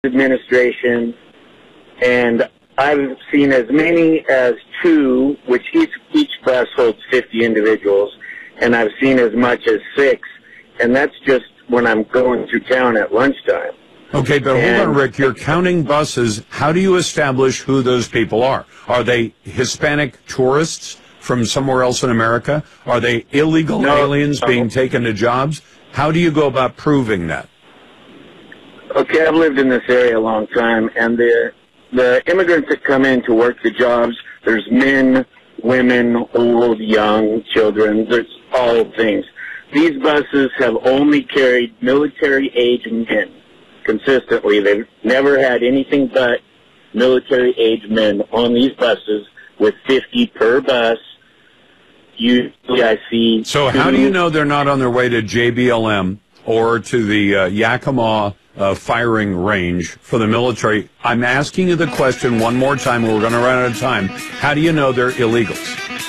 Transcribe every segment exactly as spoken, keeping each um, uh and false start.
administration, and I've seen as many as two, which each, each bus holds fifty individuals, and I've seen as much as six, and that's just when I'm going through town at lunchtime. Okay, but and, hold on, Rick. You're counting buses. How do you establish who those people are? Are they Hispanic tourists from somewhere else in America? Are they illegal no, aliens no. being taken to jobs? How do you go about proving that? Okay, I've lived in this area a long time, and the the immigrants that come in to work the jobs, there's men, women, old, young, children, there's all things. These buses have only carried military-age men consistently. They've never had anything but military-age men on these buses with fifty per bus. Usually I see... So how do you know they're not on their way to J B L M or to the uh, Yakima uh, firing range for the military? I'm asking you the question one more time, and we're going to run out of time. How do you know they're illegals?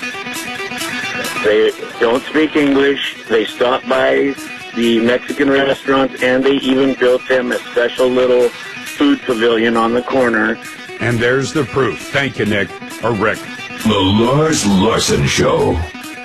They don't speak English. They stop by the Mexican restaurants, and they even built them a special little food pavilion on the corner. And there's the proof. Thank you, Nick, or Rick. The Lars Larson Show.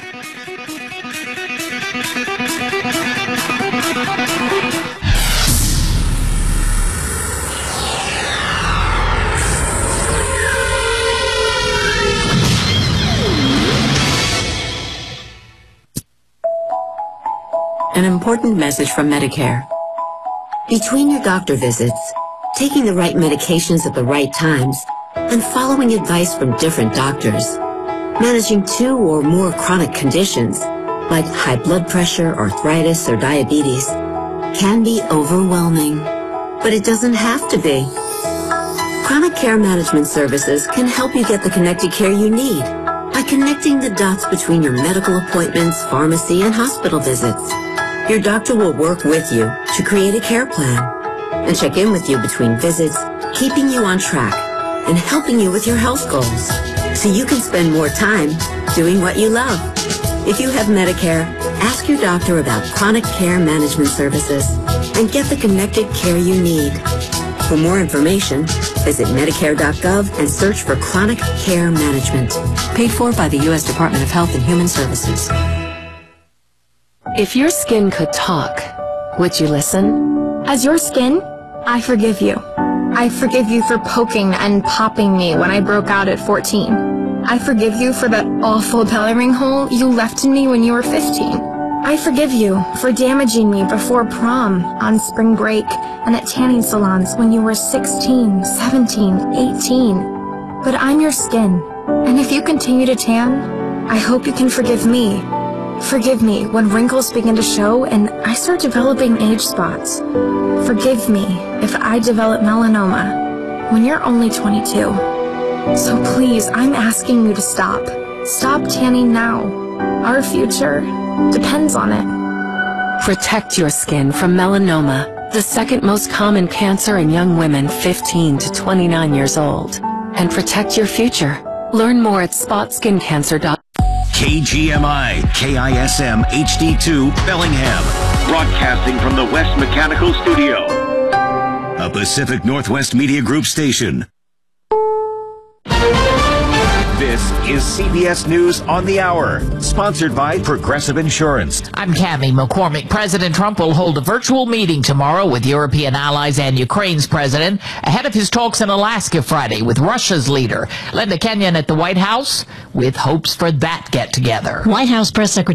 An important message from Medicare. Between your doctor visits, taking the right medications at the right times, and following advice from different doctors, managing two or more chronic conditions, like high blood pressure, arthritis, or diabetes, can be overwhelming. But it doesn't have to be. Chronic Care Management Services can help you get the connected care you need by connecting the dots between your medical appointments, pharmacy, and hospital visits. Your doctor will work with you to create a care plan and check in with you between visits, keeping you on track and helping you with your health goals so you can spend more time doing what you love. If you have Medicare, ask your doctor about Chronic Care Management Services and get the connected care you need. For more information, visit Medicare dot gov and search for Chronic Care Management. Paid for by the U S Department of Health and Human Services. If your skin could talk, would you listen? As your skin, I forgive you. I forgive you for poking and popping me when I broke out at fourteen. I forgive you for that awful coloring hole you left in me when you were fifteen. I forgive you for damaging me before prom, on spring break, and at tanning salons when you were sixteen, seventeen, eighteen. But I'm your skin, and if you continue to tan, I hope you can forgive me. Forgive me when wrinkles begin to show and I start developing age spots. Forgive me if I develop melanoma when you're only twenty-two. So please, I'm asking you to stop. Stop tanning now. Our future depends on it. Protect your skin from melanoma, the second most common cancer in young women fifteen to twenty-nine years old. And protect your future. Learn more at spot skin cancer dot com. K G M I, K I S M H D two, Bellingham. Broadcasting from the West Mechanical Studio. A Pacific Northwest Media Group station. This is C B S News on the Hour, sponsored by Progressive Insurance. I'm Cammie McCormick. President Trump will hold a virtual meeting tomorrow with European allies and Ukraine's president ahead of his talks in Alaska Friday with Russia's leader. Linda Kenyon at the White House with hopes for that get-together. White House Press Secretary